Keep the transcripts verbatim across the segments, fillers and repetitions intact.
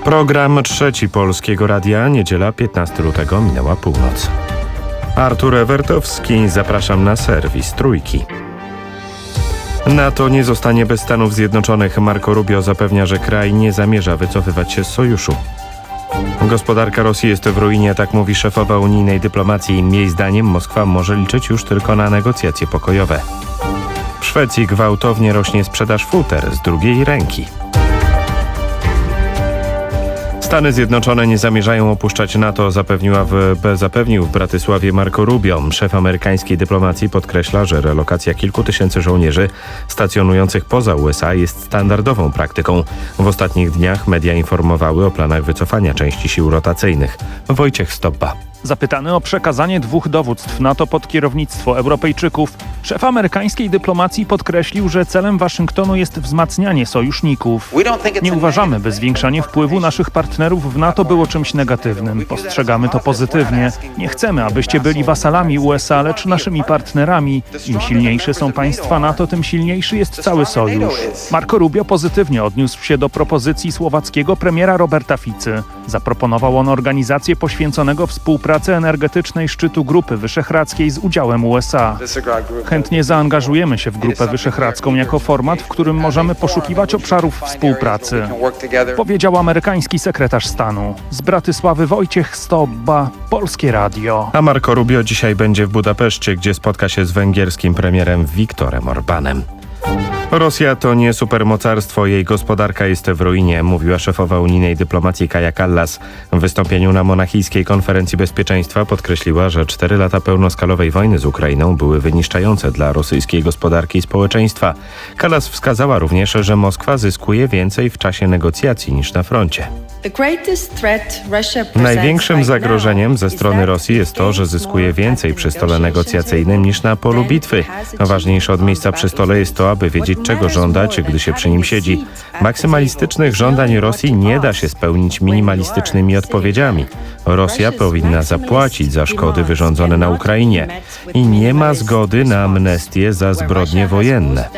Program Trzeci Polskiego Radia, niedziela piętnastego lutego, minęła północ. Artur Ewertowski, zapraszam na serwis Trójki. NATO nie zostanie bez Stanów Zjednoczonych. Marco Rubio zapewnia, że kraj nie zamierza wycofywać się z sojuszu. Gospodarka Rosji jest w ruinie, tak mówi szefowa unijnej dyplomacji. Jej zdaniem Moskwa może liczyć już tylko na negocjacje pokojowe. W Szwecji gwałtownie rośnie sprzedaż futer z drugiej ręki. Stany Zjednoczone nie zamierzają opuszczać NATO, zapewniła w, zapewnił w Bratysławie Marco Rubio. Szef amerykańskiej dyplomacji podkreśla, że relokacja kilku tysięcy żołnierzy stacjonujących poza U S A jest standardową praktyką. W ostatnich dniach media informowały o planach wycofania części sił rotacyjnych. Wojciech Stoppa. Zapytany o przekazanie dwóch dowództw NATO pod kierownictwo Europejczyków, szef amerykańskiej dyplomacji podkreślił, że celem Waszyngtonu jest wzmacnianie sojuszników. Nie uważamy, by zwiększanie wpływu naszych partnerów w NATO było czymś negatywnym. Postrzegamy to pozytywnie. Nie chcemy, abyście byli wasalami U S A, lecz naszymi partnerami. Im silniejsze są państwa NATO, tym silniejszy jest cały sojusz. Marco Rubio pozytywnie odniósł się do propozycji słowackiego premiera Roberta Ficy. Zaproponował on organizację poświęconego współpracy pracy energetycznej szczytu Grupy Wyszehradzkiej z udziałem U S A. Chętnie zaangażujemy się w Grupę Wyszehradzką jako format, w którym możemy poszukiwać obszarów współpracy, powiedział amerykański sekretarz stanu. Z Bratysławy Wojciech Stobba, Polskie Radio. A Marco Rubio dzisiaj będzie w Budapeszcie, gdzie spotka się z węgierskim premierem Viktorem Orbánem. Rosja to nie supermocarstwo, jej gospodarka jest w ruinie, mówiła szefowa unijnej dyplomacji Kaja Kallas. W wystąpieniu na monachijskiej konferencji bezpieczeństwa podkreśliła, że cztery lata pełnoskalowej wojny z Ukrainą były wyniszczające dla rosyjskiej gospodarki i społeczeństwa. Kallas wskazała również, że Moskwa zyskuje więcej w czasie negocjacji niż na froncie. Największym zagrożeniem ze strony Rosji jest to, że zyskuje więcej przy stole negocjacyjnym niż na polu bitwy. Ważniejsze od miejsca przy stole jest to, aby wiedzieć, czego żądać, gdy się przy nim siedzi. Maksymalistycznych żądań Rosji nie da się spełnić minimalistycznymi odpowiedziami. Rosja powinna zapłacić za szkody wyrządzone na Ukrainie i nie ma zgody na amnestię za zbrodnie wojenne.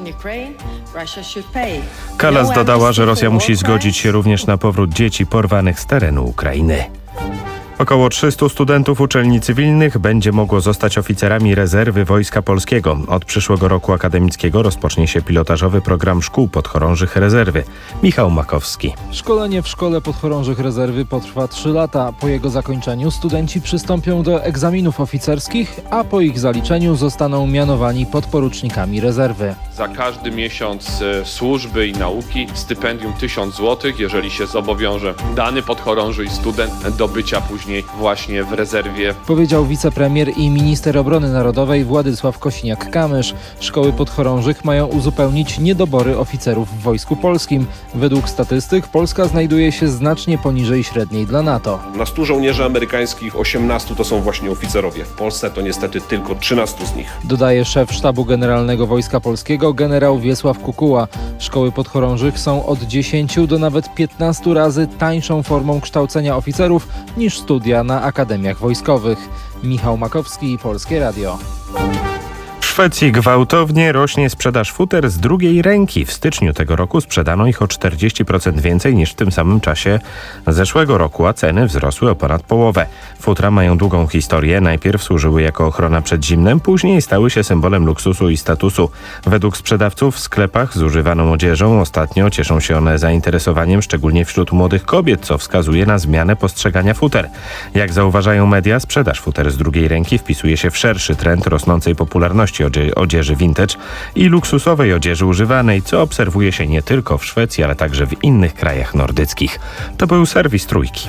Kallas dodała, że Rosja musi zgodzić się również na powrót dzieci porwanych z terenu Ukrainy. Około trzystu studentów uczelni cywilnych będzie mogło zostać oficerami rezerwy Wojska Polskiego. Od przyszłego roku akademickiego rozpocznie się pilotażowy program szkół podchorążych rezerwy. Michał Makowski. Szkolenie w Szkole Podchorążych Rezerwy potrwa trzy lata. Po jego zakończeniu studenci przystąpią do egzaminów oficerskich, a po ich zaliczeniu zostaną mianowani podporucznikami rezerwy. Za każdy miesiąc służby i nauki stypendium tysiąc złotych, jeżeli się zobowiąże dany podchorąży i student do bycia później właśnie w rezerwie. Powiedział wicepremier i minister obrony narodowej Władysław Kosiniak-Kamysz. Szkoły podchorążych mają uzupełnić niedobory oficerów w Wojsku Polskim. Według statystyk Polska znajduje się znacznie poniżej średniej dla NATO. Na stu żołnierzy amerykańskich osiemnastu to są właśnie oficerowie. W Polsce to niestety tylko trzynastu z nich. Dodaje szef Sztabu Generalnego Wojska Polskiego generał Wiesław Kukuła. Szkoły podchorążych są od dziesięciu do nawet piętnastu razy tańszą formą kształcenia oficerów niż studia na akademiach wojskowych. Michał Makowski, Polskie Radio. W Szwecji gwałtownie rośnie sprzedaż futer z drugiej ręki. W styczniu tego roku sprzedano ich o czterdzieści procent więcej niż w tym samym czasie zeszłego roku, a ceny wzrosły o ponad połowę. Futra mają długą historię. Najpierw służyły jako ochrona przed zimnem, później stały się symbolem luksusu i statusu. Według sprzedawców w sklepach z używaną odzieżą ostatnio cieszą się one zainteresowaniem, szczególnie wśród młodych kobiet, co wskazuje na zmianę postrzegania futer. Jak zauważają media, sprzedaż futer z drugiej ręki wpisuje się w szerszy trend rosnącej popularności odzieży vintage i luksusowej odzieży używanej, co obserwuje się nie tylko w Szwecji, ale także w innych krajach nordyckich. To był serwis Trójki.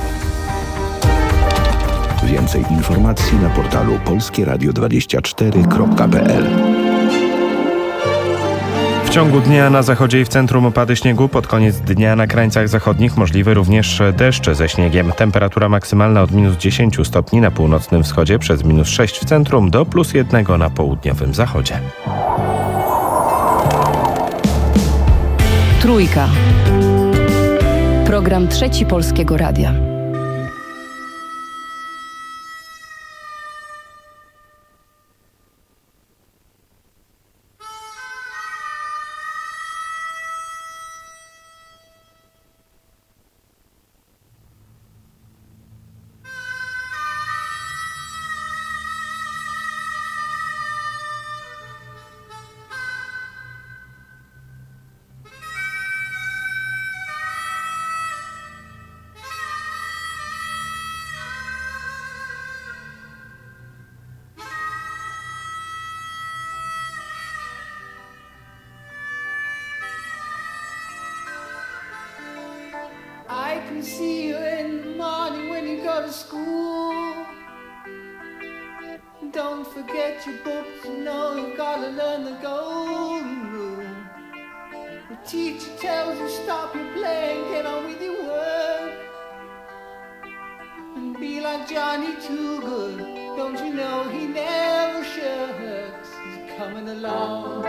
Więcej informacji na portalu polskie radio dwadzieścia cztery kropka p l. W ciągu dnia na zachodzie i w centrum opady śniegu, pod koniec dnia na krańcach zachodnich możliwy również deszcz ze śniegiem. Temperatura maksymalna od minus dziesięciu stopni na północnym wschodzie, przez minus sześć w centrum do plus jednego na południowym zachodzie. Trójka. Program Trzeci Polskiego Radia. see you in the morning when you go to school. Don't forget your books, you know you've got to learn the golden rule. The teacher tells you stop your playing, get on with your work. And be like Johnny Too Good, don't you know he never shirks. He's coming along.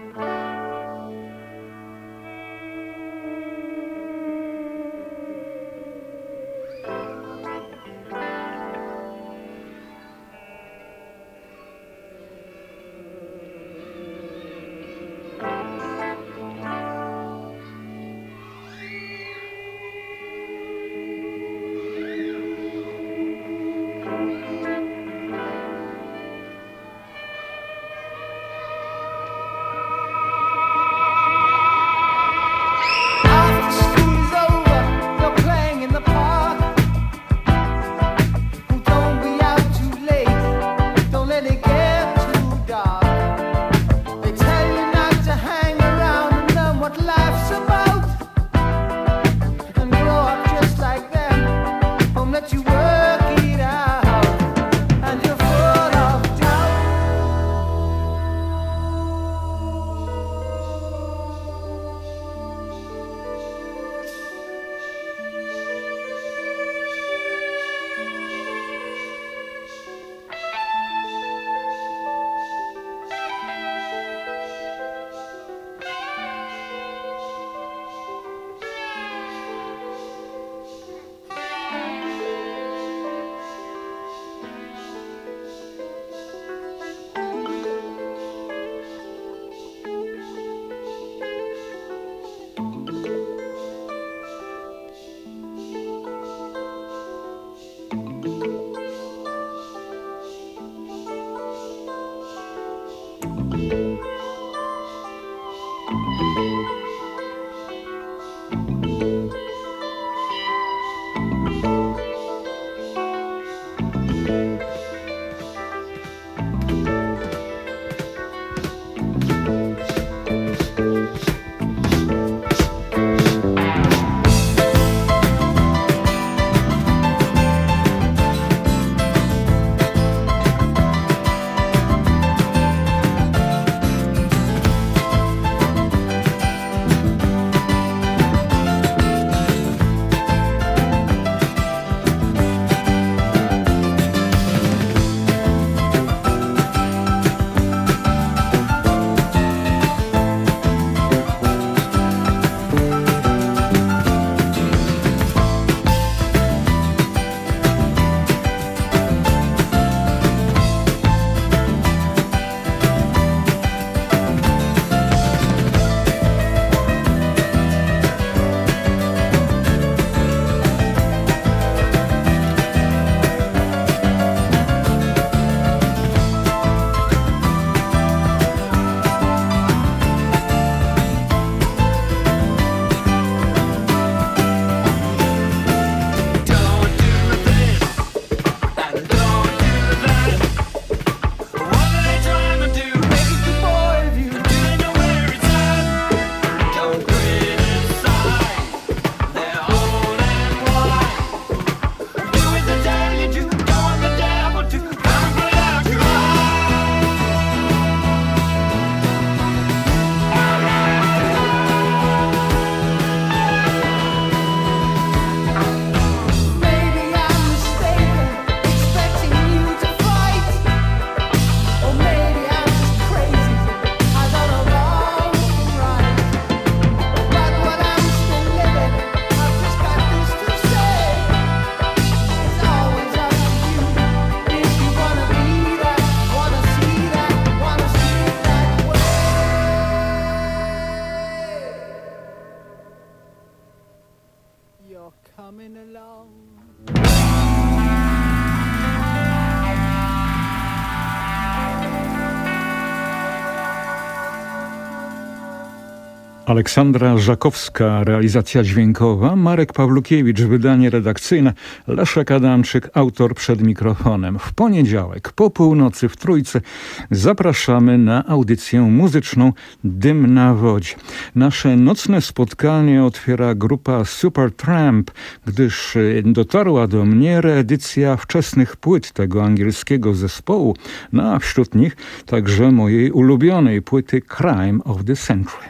coming along. Aleksandra Żakowska, realizacja dźwiękowa, Marek Pawlukiewicz, wydanie redakcyjne, Leszek Adamczyk, autor przed mikrofonem. W poniedziałek po północy w Trójce zapraszamy na audycję muzyczną Dym na wodzie. Nasze nocne spotkanie otwiera grupa Supertramp, gdyż dotarła do mnie reedycja wczesnych płyt tego angielskiego zespołu, no a wśród nich także mojej ulubionej płyty Crime of the Century.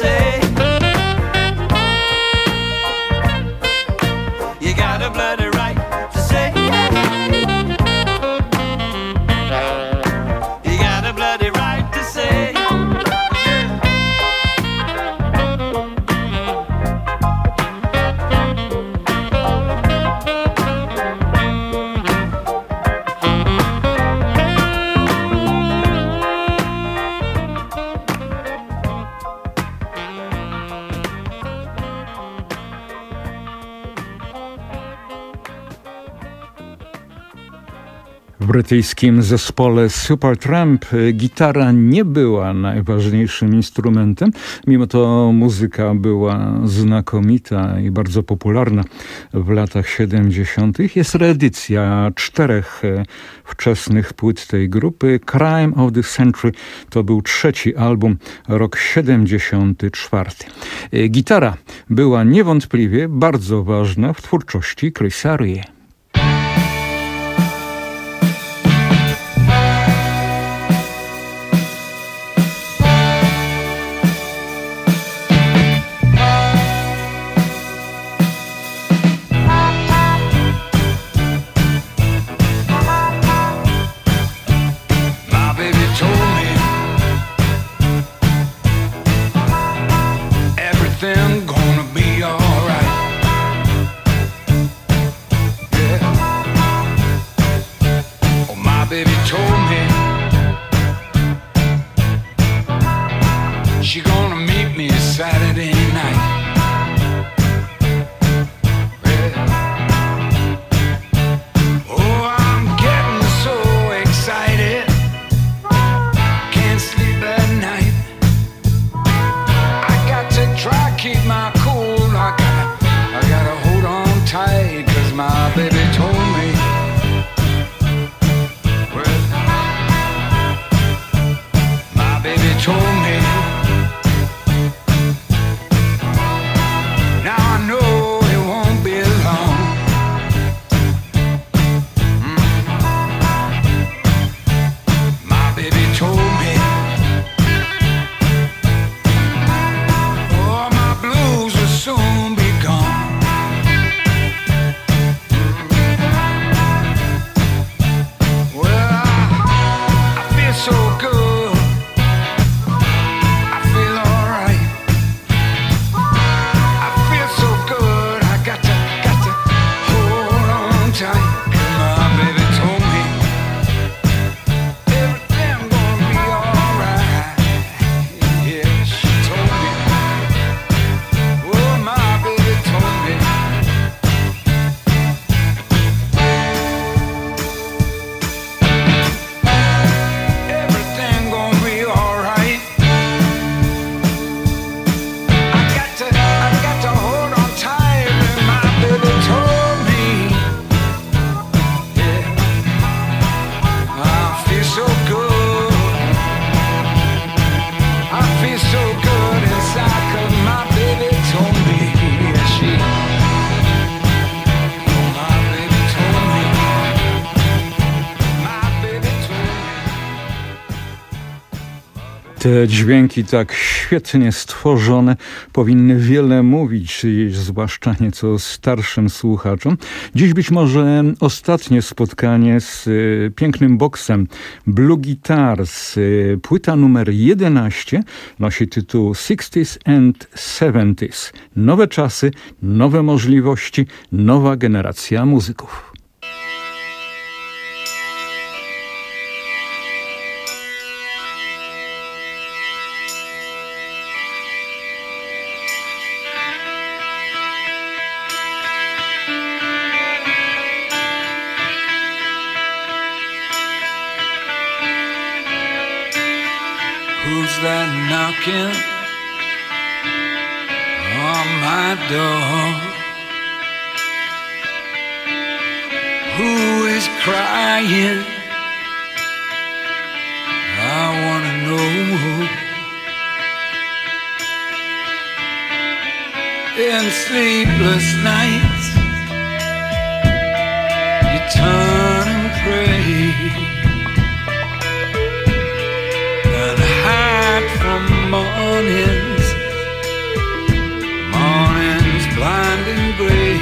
Bloody right. brytyjskim zespole Supertramp gitara nie była najważniejszym instrumentem, mimo to muzyka była znakomita i bardzo popularna w latach siedemdziesiątych. Jest reedycja czterech wczesnych płyt tej grupy. Crime of the Century to był trzeci album, rok siedemdziesiąty czwarty. Gitara była niewątpliwie bardzo ważna w twórczości Chrisa Rea. Te dźwięki tak świetnie stworzone powinny wiele mówić, zwłaszcza nieco starszym słuchaczom. Dziś być może ostatnie spotkanie z y, pięknym boksem Blue Guitars. Y, płyta numer jedenaście nosi tytuł sixties and seventies. Nowe czasy, nowe możliwości, nowa generacja muzyków. Who's that knocking on my door? Who is crying? I wanna know. In sleepless nights, you turn and pray and hide from mornings, mornings blind and gray.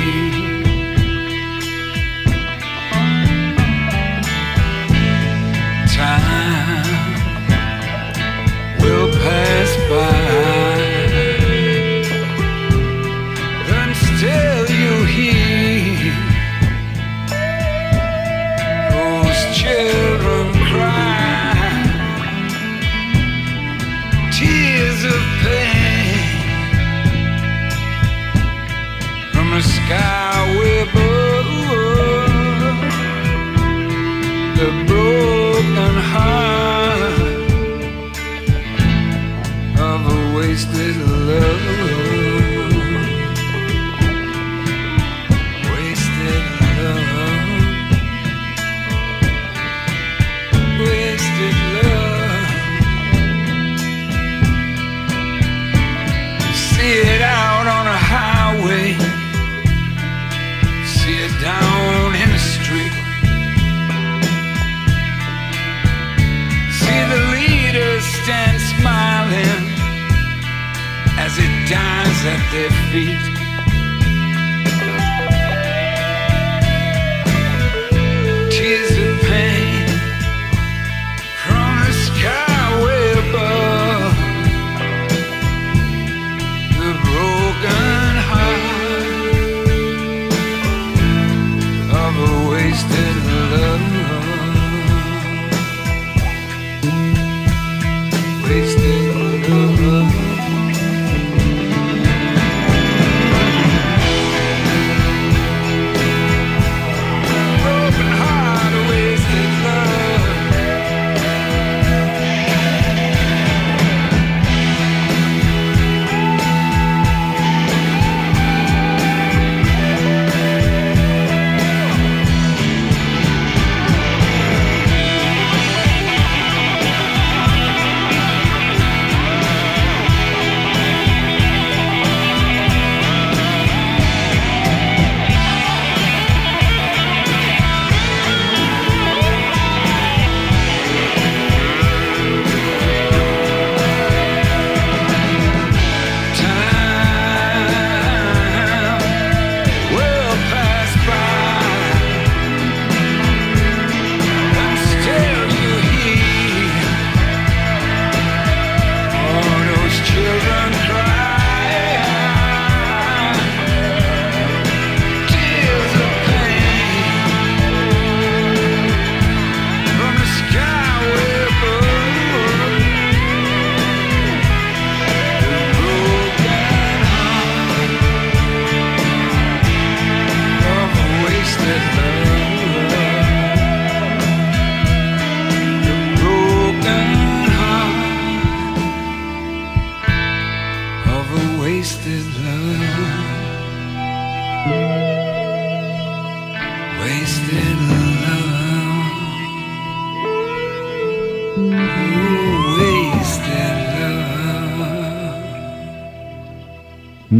Time will pass by, and still you hear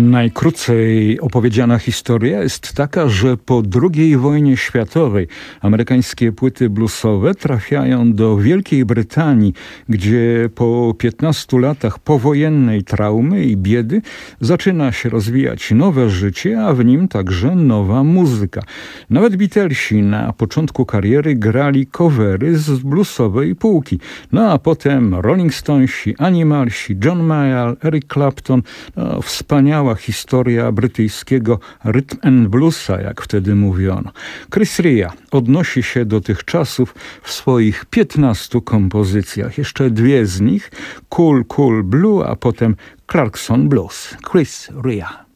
Najkrócej opowiedziana historia jest taka, że po drugiej wojnie światowej amerykańskie płyty bluesowe trafiają do Wielkiej Brytanii, gdzie po piętnastu latach powojennej traumy i biedy zaczyna się rozwijać nowe życie, a w nim także nowa muzyka. Nawet Beatlesi na początku kariery grali covery z bluesowej półki. No a potem Rolling Stonesi, Animalsi, John Mayall, Eric Clapton. No, wspaniała historia brytyjskiego rhythm and bluesa, jak wtedy mówiono. Chris Rea odnosi się do tych czasów w swoich piętnastu kompozycjach. Jeszcze dwie z nich, Cool Cool Blue, a potem Clarkson Blues. Chris Rea.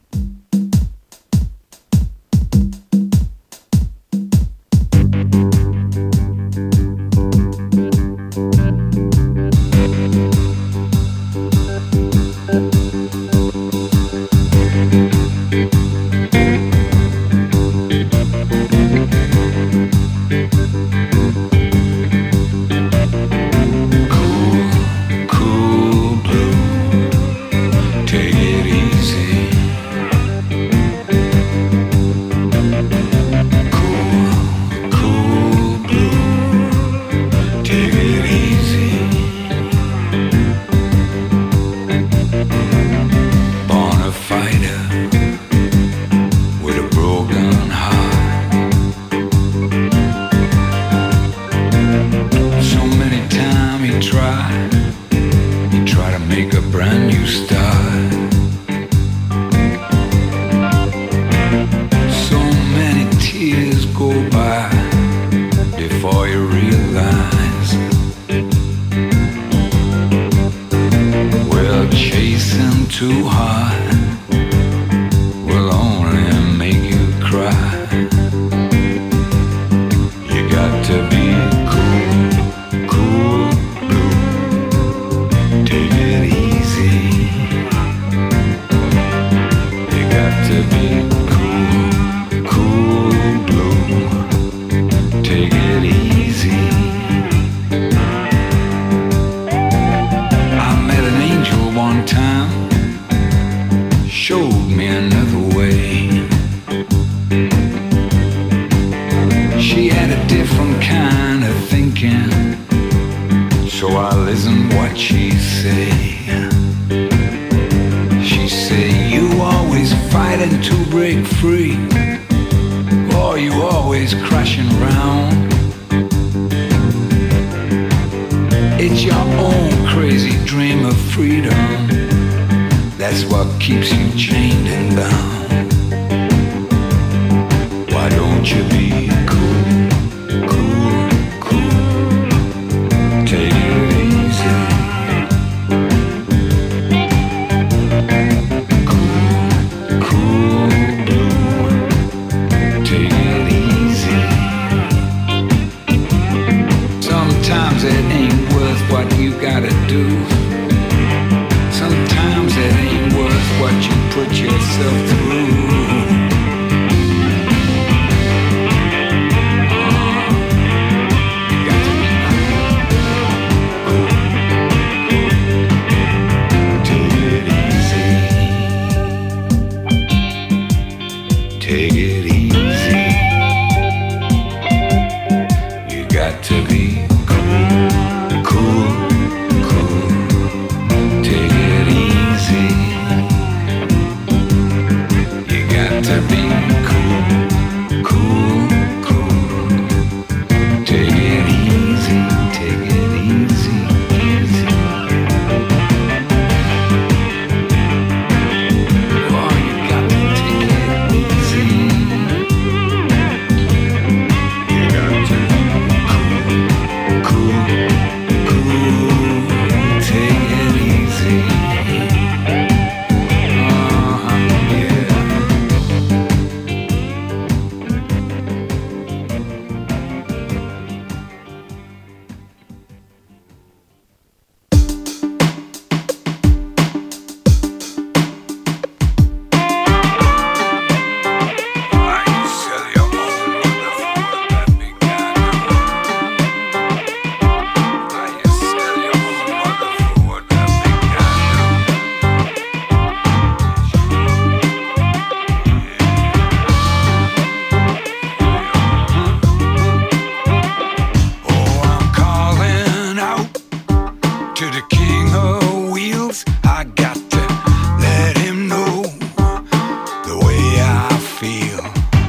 feel.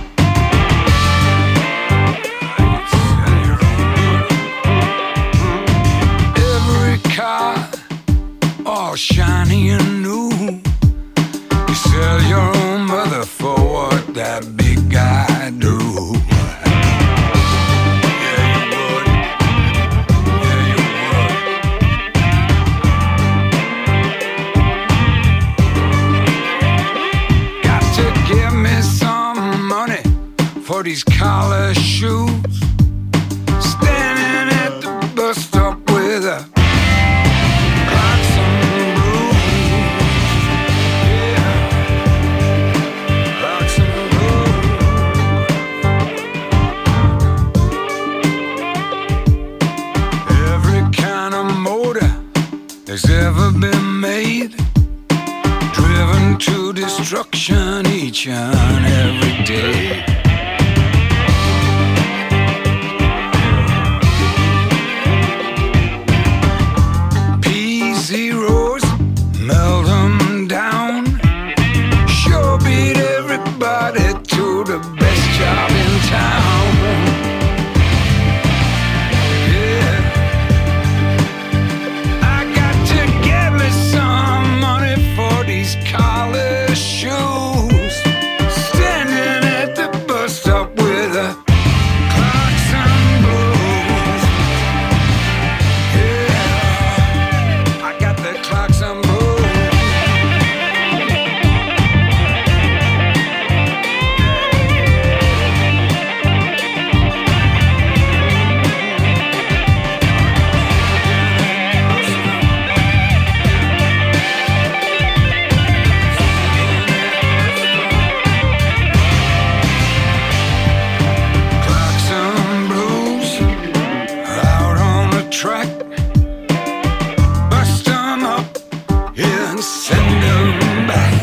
Every car, all shiny and new. You sell your own mother for what that big guy do. For these collar shoes, standing at the bus stop with a Clarkson blues, yeah, Clarkson blues. Every kind of motor that's ever been made, driven to destruction each and every day. Zeros, melt them down. Sure beat everybody to the best job in town. Yeah, I got to get me some money for these collar shoes. Standing at the bus stop with a Clarkson blues. Yeah, Clarkson blues. Clarkson blues, out on the track. And send them back.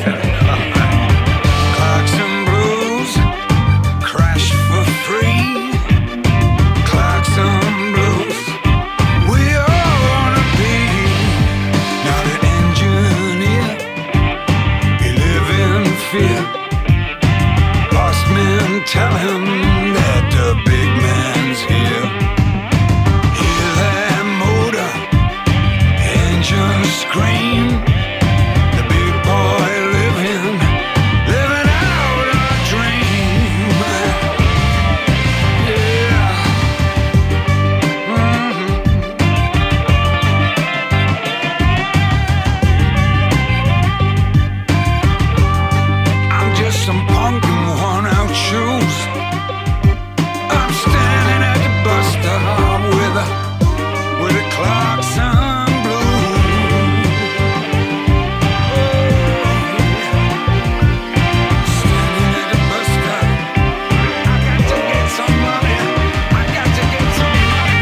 Clarkson blues, crash for free. Clarkson blues, we all wanna be. Not an engineer, we live in fear. Lost men tell him that the big man's here. Hear that motor engine scream. Some punk in worn-out shoes. I'm standing at the bus stop with a with a Clarkson blues. Standing at the bus stop. I got to get some money. I got to get some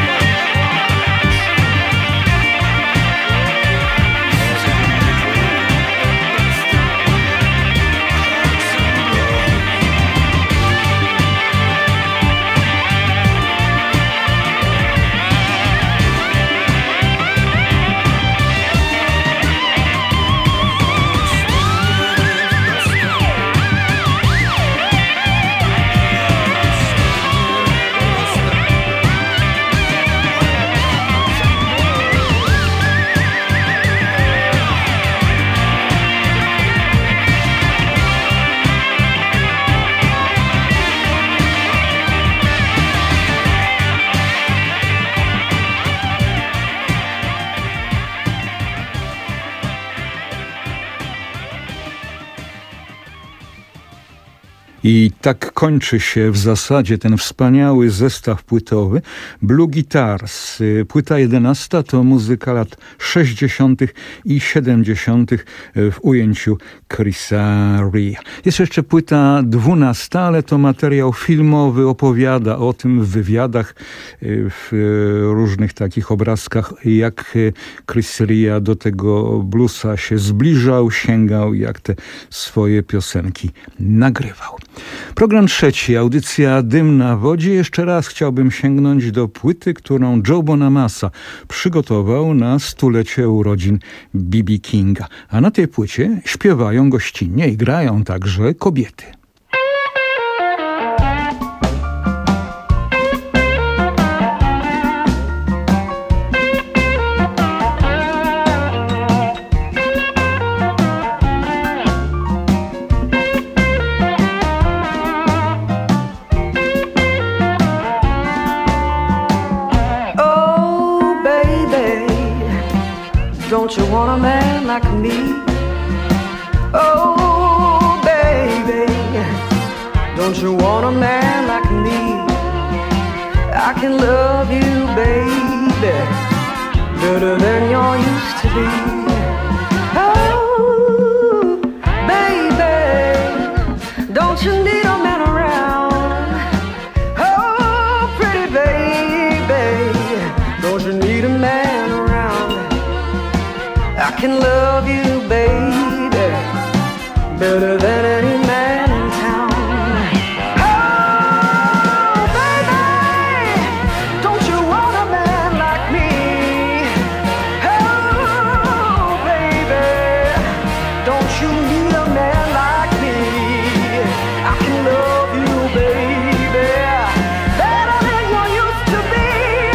I tak kończy się w zasadzie ten wspaniały zestaw płytowy Blue Guitars. Płyta jedenasta to muzyka lat sześćdziesiątych i siedemdziesiątych w ujęciu Chrisa Rea. Jest jeszcze płyta dwunasta, ale to materiał filmowy, opowiada o tym w wywiadach, w różnych takich obrazkach, jak Chris Rea do tego bluesa się zbliżał, sięgał, jak te swoje piosenki nagrywał. Program trzeci, audycja Dym na wodzie. Jeszcze raz chciałbym sięgnąć do płyty, którą Joe Bonamassa przygotował na stulecie urodzin B B Kinga. A na tej płycie śpiewają gościnnie i grają także kobiety. like me. Oh, baby, don't you want a man like me? I can love you, baby, better than you're used to be. Oh, baby, don't you need a man around? Oh, pretty baby, don't you need a man around? I can love you, baby, better than any man in town. Oh, baby, don't you want a man like me? Oh, baby, don't you need a man like me? I can love you, baby, better than you used to be.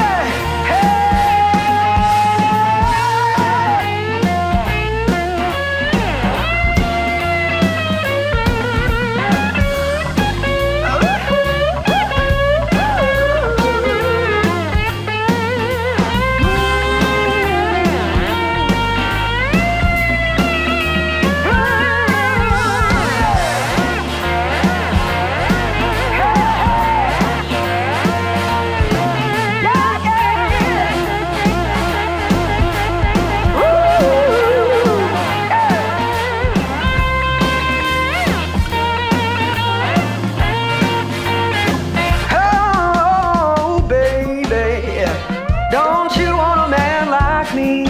Oh, baby, don't you want a man like me?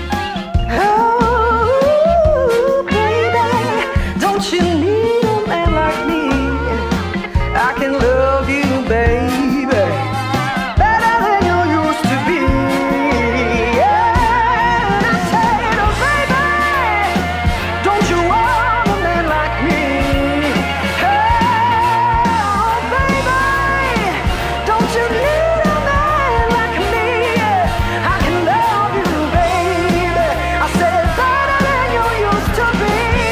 Oh, baby, don't you need a man like me? I can love you, baby, better than you used to be. Yeah, I said, oh, baby, don't you want a man like me? Oh, baby, don't you need a man like me? I can love you, baby, I said, better than you used to be.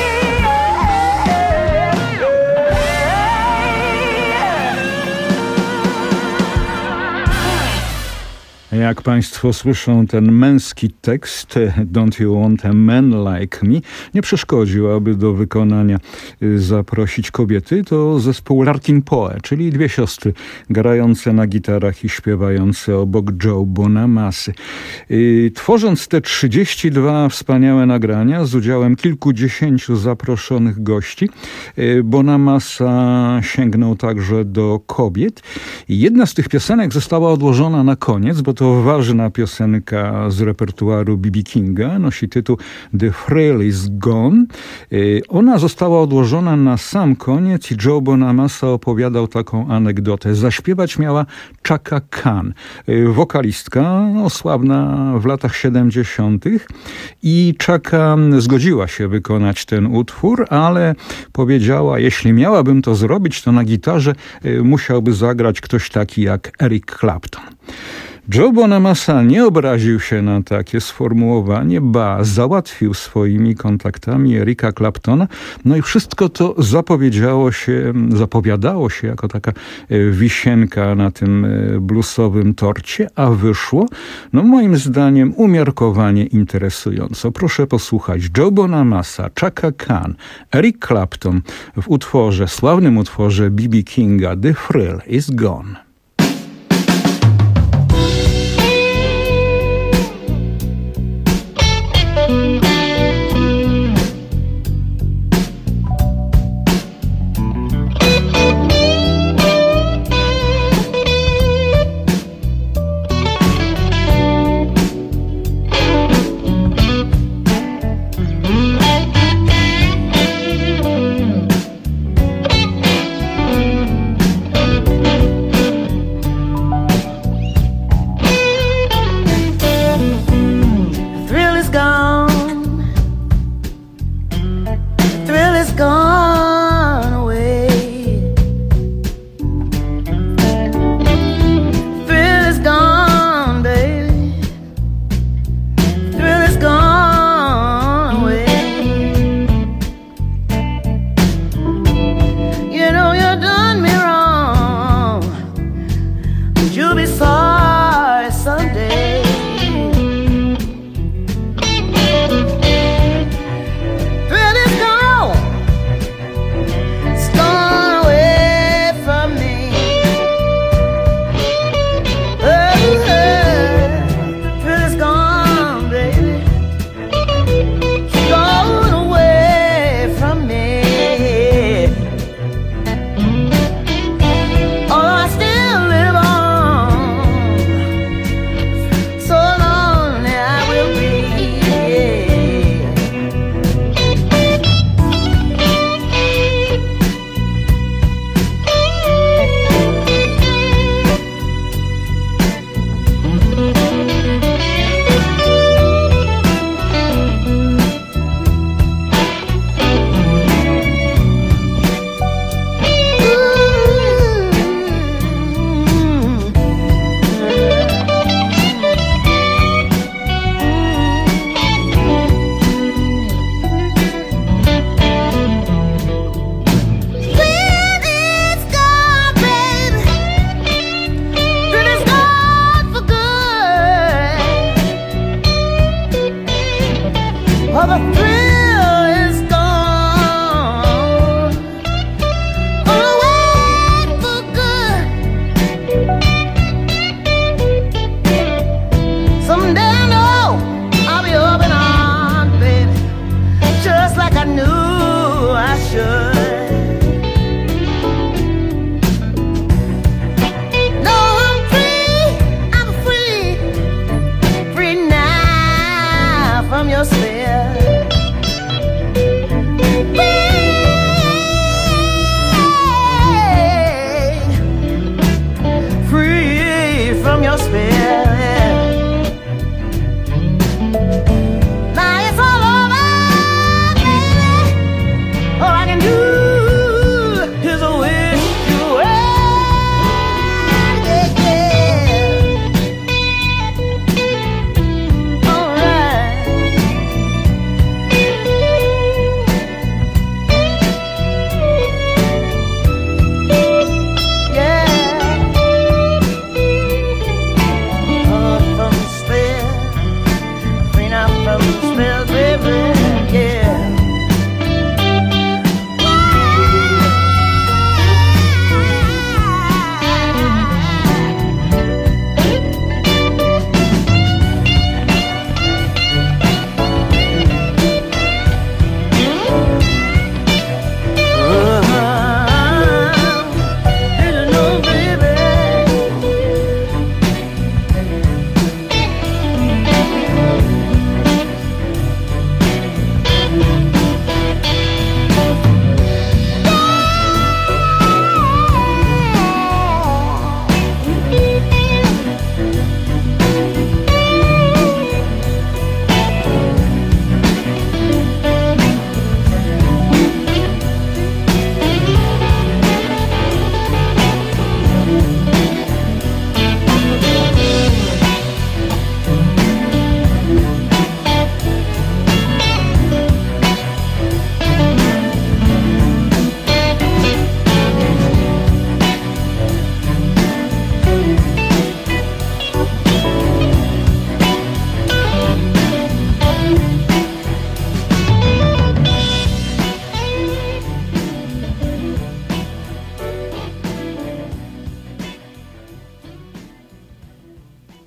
Jak Państwo słyszą, ten męski tekst Don't you want a man like me nie przeszkodził, aby do wykonania y, zaprosić kobiety. To zespół Larkin Poe, czyli dwie siostry grające na gitarach i śpiewające obok Joe Bonamassy. Y, tworząc te trzydzieści dwa wspaniałe nagrania z udziałem kilkudziesięciu zaproszonych gości, y, Bonamassa sięgnął także do kobiet. I jedna z tych piosenek została odłożona na koniec, bo to ważna piosenka z repertuaru B B Kinga, nosi tytuł The Thrill is Gone. Ona została odłożona na sam koniec i Joe Bonamassa opowiadał taką anegdotę. Zaśpiewać miała Chaka Khan, wokalistka, no, sławna w latach siedemdziesiątych, i Chaka zgodziła się wykonać ten utwór, ale powiedziała, jeśli miałabym to zrobić, to na gitarze musiałby zagrać ktoś taki jak Eric Clapton. Joe Bonamassa nie obraził się na takie sformułowanie, ba, załatwił swoimi kontaktami Erika Claptona, no i wszystko to zapowiedziało się, zapowiadało się jako taka wisienka na tym bluesowym torcie, a wyszło, no moim zdaniem, umiarkowanie interesująco. Proszę posłuchać. Joe Bonamassa, Chaka Khan, Eric Clapton w utworze, sławnym utworze B B Kinga The Thrill is Gone.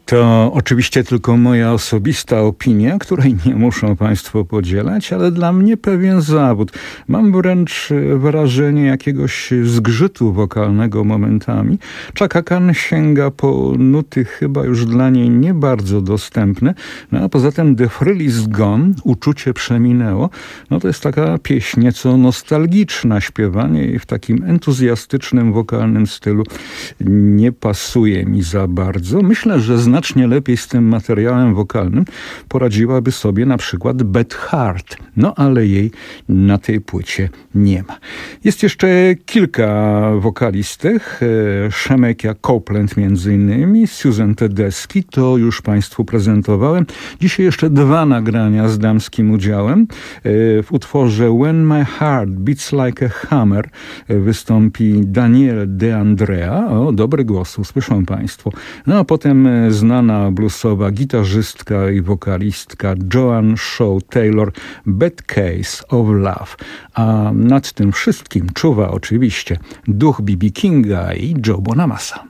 To oczywiście tylko moja osobista opinia, której nie muszą Państwo podzielać, ale dla mnie pewien zawód. Mam wręcz wrażenie jakiegoś zgrzytu wokalnego momentami. Chaka Khan sięga po nuty chyba już dla niej nie bardzo dostępne, no a poza tym The Thrill is Gone, uczucie przeminęło, no to jest taka pieśń nieco nostalgiczna, śpiewanie jej w takim entuzjastycznym wokalnym stylu nie pasuje mi za bardzo. Myślę, że znacznie lepiej z tym materiałem wokalnym poradziłaby sobie na przykład Beth Hart. No ale jej na tej płycie nie ma. Jest jeszcze kilka wokalistek. Shemekia Copeland między innymi, Susan Tedeschi, to już Państwu prezentowałem. Dzisiaj jeszcze dwa nagrania z damskim udziałem. W utworze When My Heart Beats Like a Hammer wystąpi Danielle De Andrea. O, dobry głos, usłyszą Państwo. No a potem znana bluesowa gitarzystka i wokalistka Joan Shaw Taylor, Bad Case of Love. A nad tym wszystkim czuwa oczywiście duch B B Kinga i Joe Bonamassa.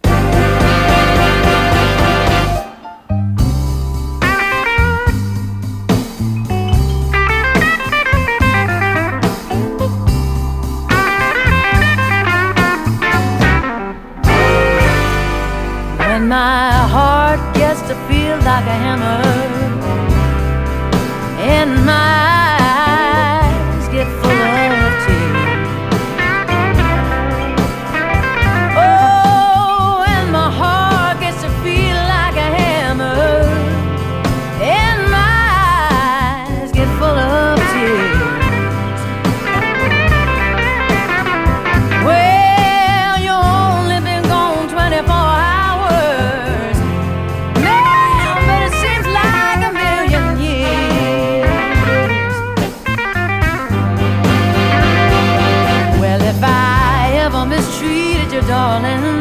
When my heart gets to feel like a hammer and my eyes get full of tears. Oh, when my heart gets to feel like a hammer and my eyes get full of tears. Well, you only been gone twenty-four hours, man, but it seems like a million years. Well, if I ever mistreated you, darling,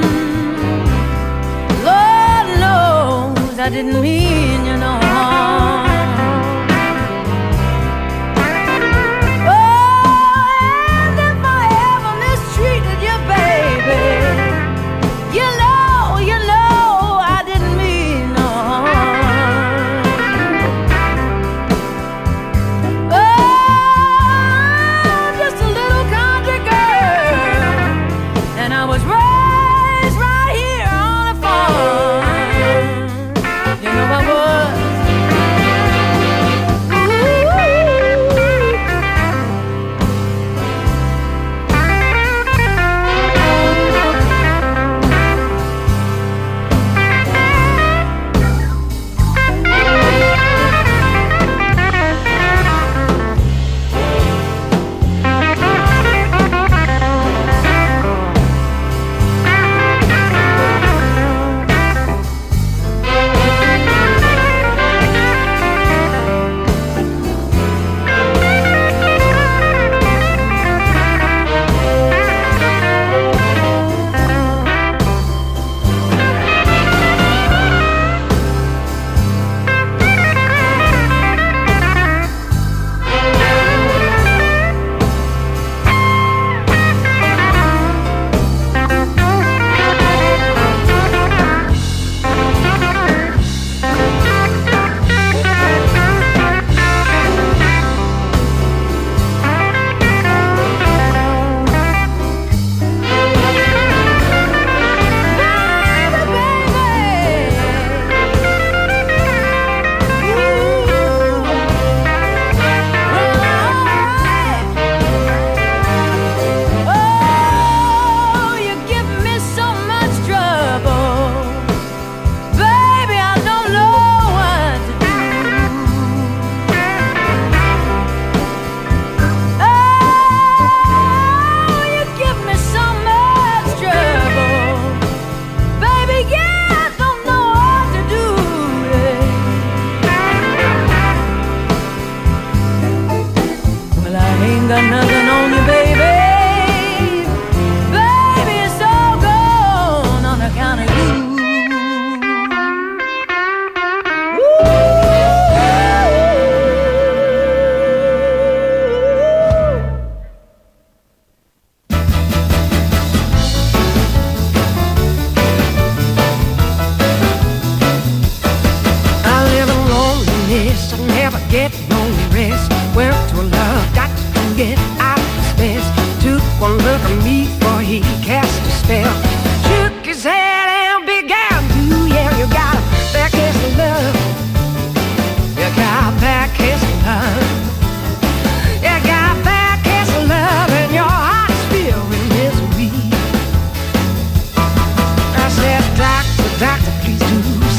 Lord knows I didn't mean you no harm. Oh, and if I ever mistreated you, baby, you know, you know I didn't mean no harm. Oh, I'm just a little country girl, and I was raised right here on a farm. You know I was.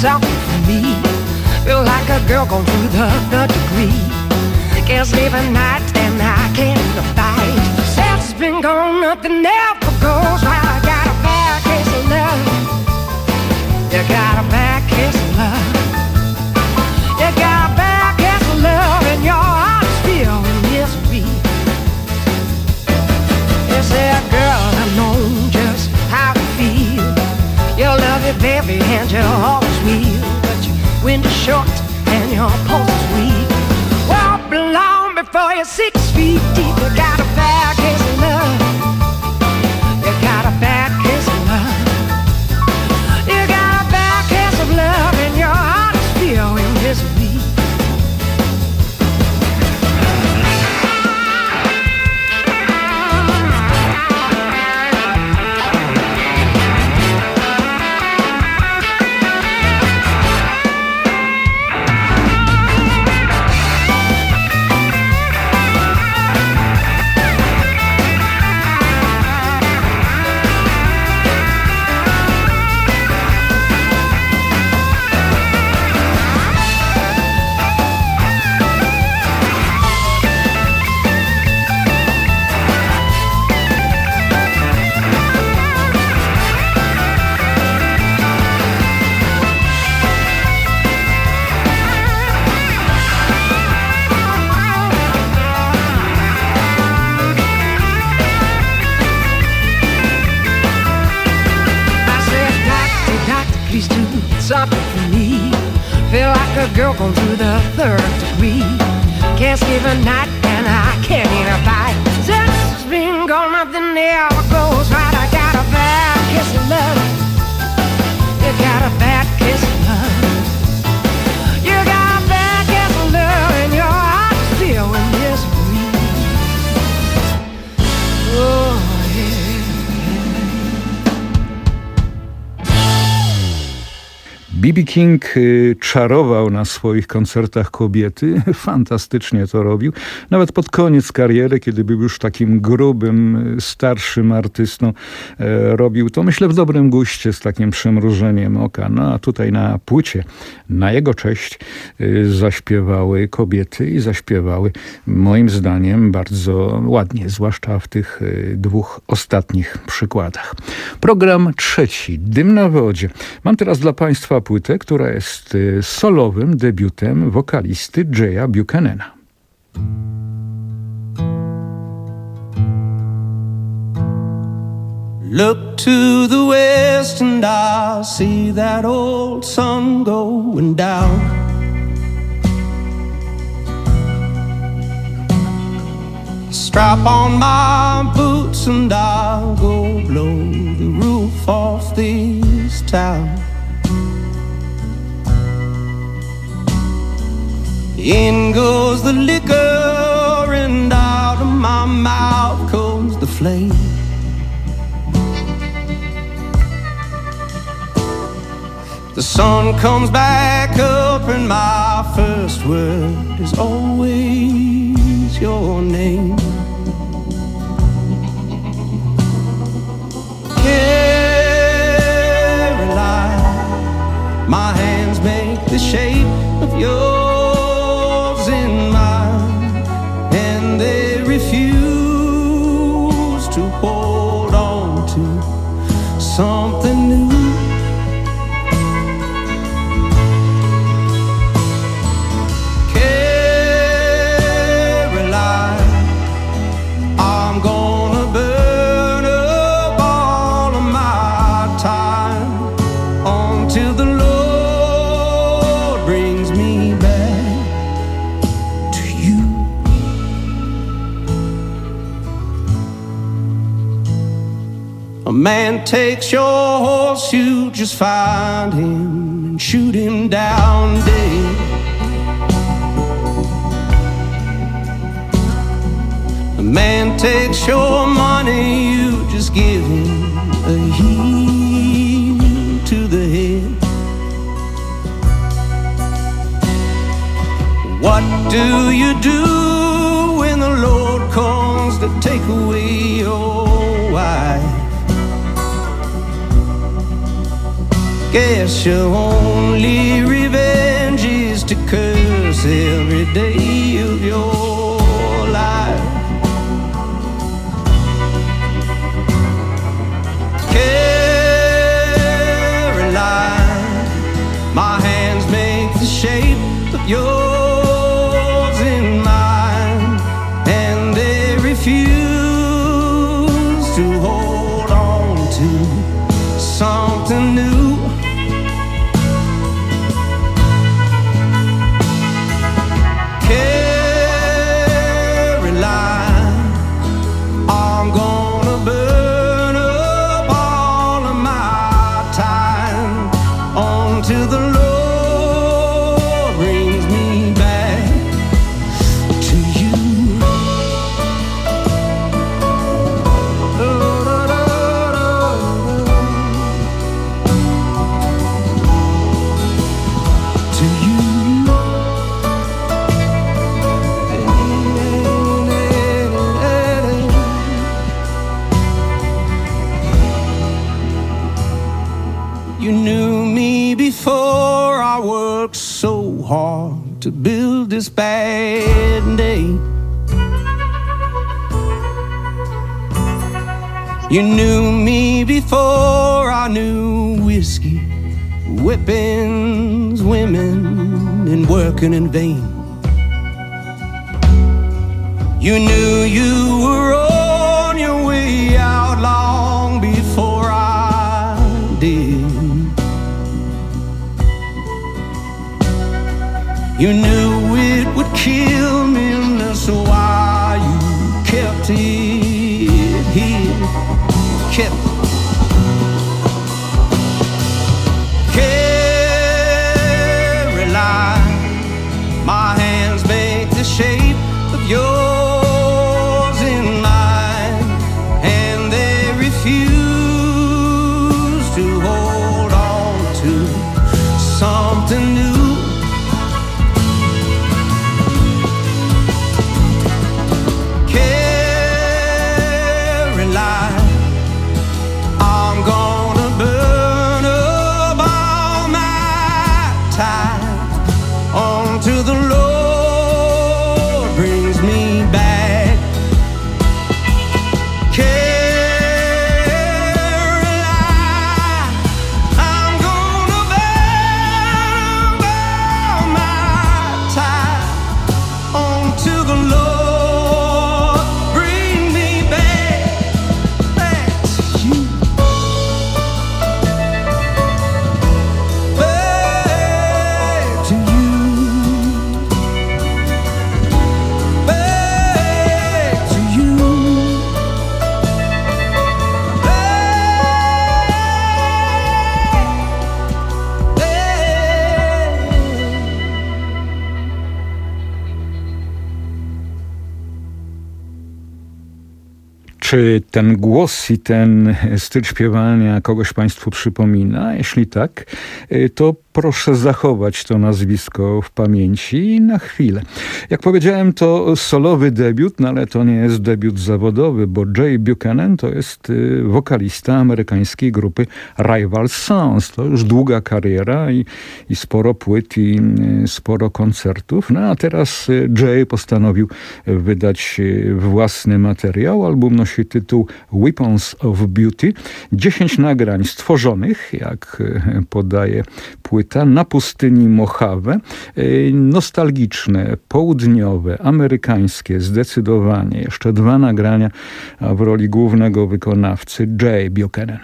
something for me. Feel like a girl going through the third degree. Can't sleep at night and I can't abide. Since it's been gone, nothing ever goes right. I got a bad case of love. You got a bad case of love. You got a bad case of love, and your heart is filled with misery. You say, girl, I know just how to feel. You love it, baby, and you always will. But your wind is short and your pulse is weak. Walk along before you're six feet deep. You got a bad case of love. You got a bad case of love. You got a bad case of love, and your heart is filled with misery. Something for me. Feel like a girl going through the third degree. Can't sleep at night and I can't eat a bite. Since it's been gone, nothing ever goes right. I got a bad kiss of love. You got a bad kiss of love. You got a bad kiss of love, and your heart is filled with misery. Oh yeah. B B King y, czarował na swoich koncertach kobiety, fantastycznie to robił. Nawet pod koniec kariery, kiedy był już takim grubym, y, starszym artystą, y, robił to, myślę, w dobrym guście, z takim przymrużeniem oka. No a tutaj na płycie, na jego cześć, y, zaśpiewały kobiety i zaśpiewały, moim zdaniem, bardzo ładnie, zwłaszcza w tych y, dwóch ostatnich przykładach. Program trzeci, Dym na wodzie. Mam teraz dla Państwa płytę, która jest solowym debiutem wokalisty Jaya Buchanana. Look to the west and I see that old sun going down. Strap on my boots and I'll go blow the roof off this town. In goes the liquor and out of my mouth comes the flame. The sun comes back up and my first word is always your name. Caroline, my hands make the shape of yours. To hold on to something new. Caroline, I'm gonna burn up all of my time until the Lord brings me back to you. A man takes your horse, you just find him and shoot him down dead. A man takes your money, you just give him a heel to the head. What do you do when the Lord comes to take away your wife? Guess your only revenge is to curse every day of your life. Caroline, my hands make the shape of yours in mine, and they refuse to hold on to something new. To build this bad day, you knew me before I knew whiskey, weapons, women, and working in vain. You knew you were on your way out long before I did. You knew it would kill me, and that's why you kept it here. Kept Caroline, my hands make the shape of yours in mine, and they refuse to hold on to something new. Czy ten głos i ten styl śpiewania kogoś Państwu przypomina? Jeśli tak, to proszę zachować to nazwisko w pamięci na chwilę. Jak powiedziałem, to solowy debiut, no ale to nie jest debiut zawodowy, bo Jay Buchanan to jest wokalista amerykańskiej grupy Rival Sons. To już długa kariera i, i sporo płyt i sporo koncertów. No a teraz Jay postanowił wydać własny materiał. Album nosi tytuł Weapons of Beauty. Dziesięć nagrań stworzonych, jak podaje płyta, na pustyni Mojave. Nostalgiczne, południowe, amerykańskie, zdecydowanie. Jeszcze dwa nagrania w roli głównego wykonawcy Jay Buchanan.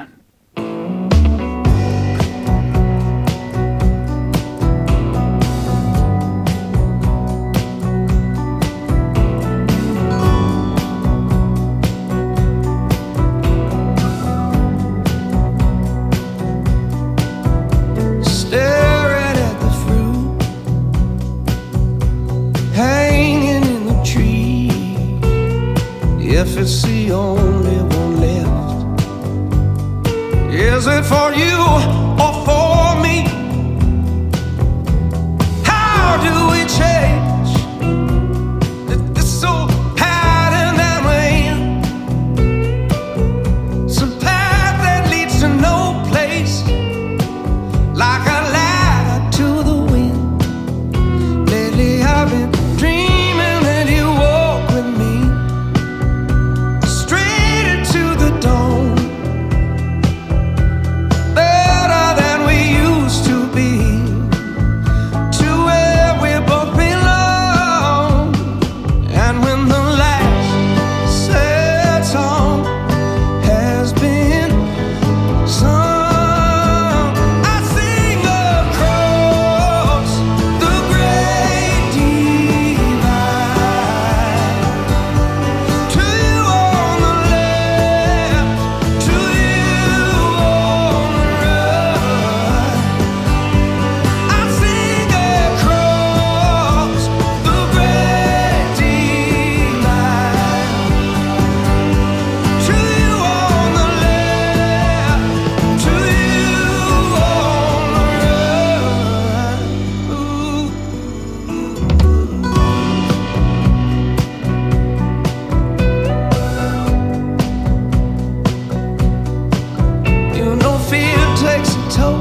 If it's the only one left, is it for you or for me? How do we change this old pattern that we're in? Some path that leads to no place, takes a toll.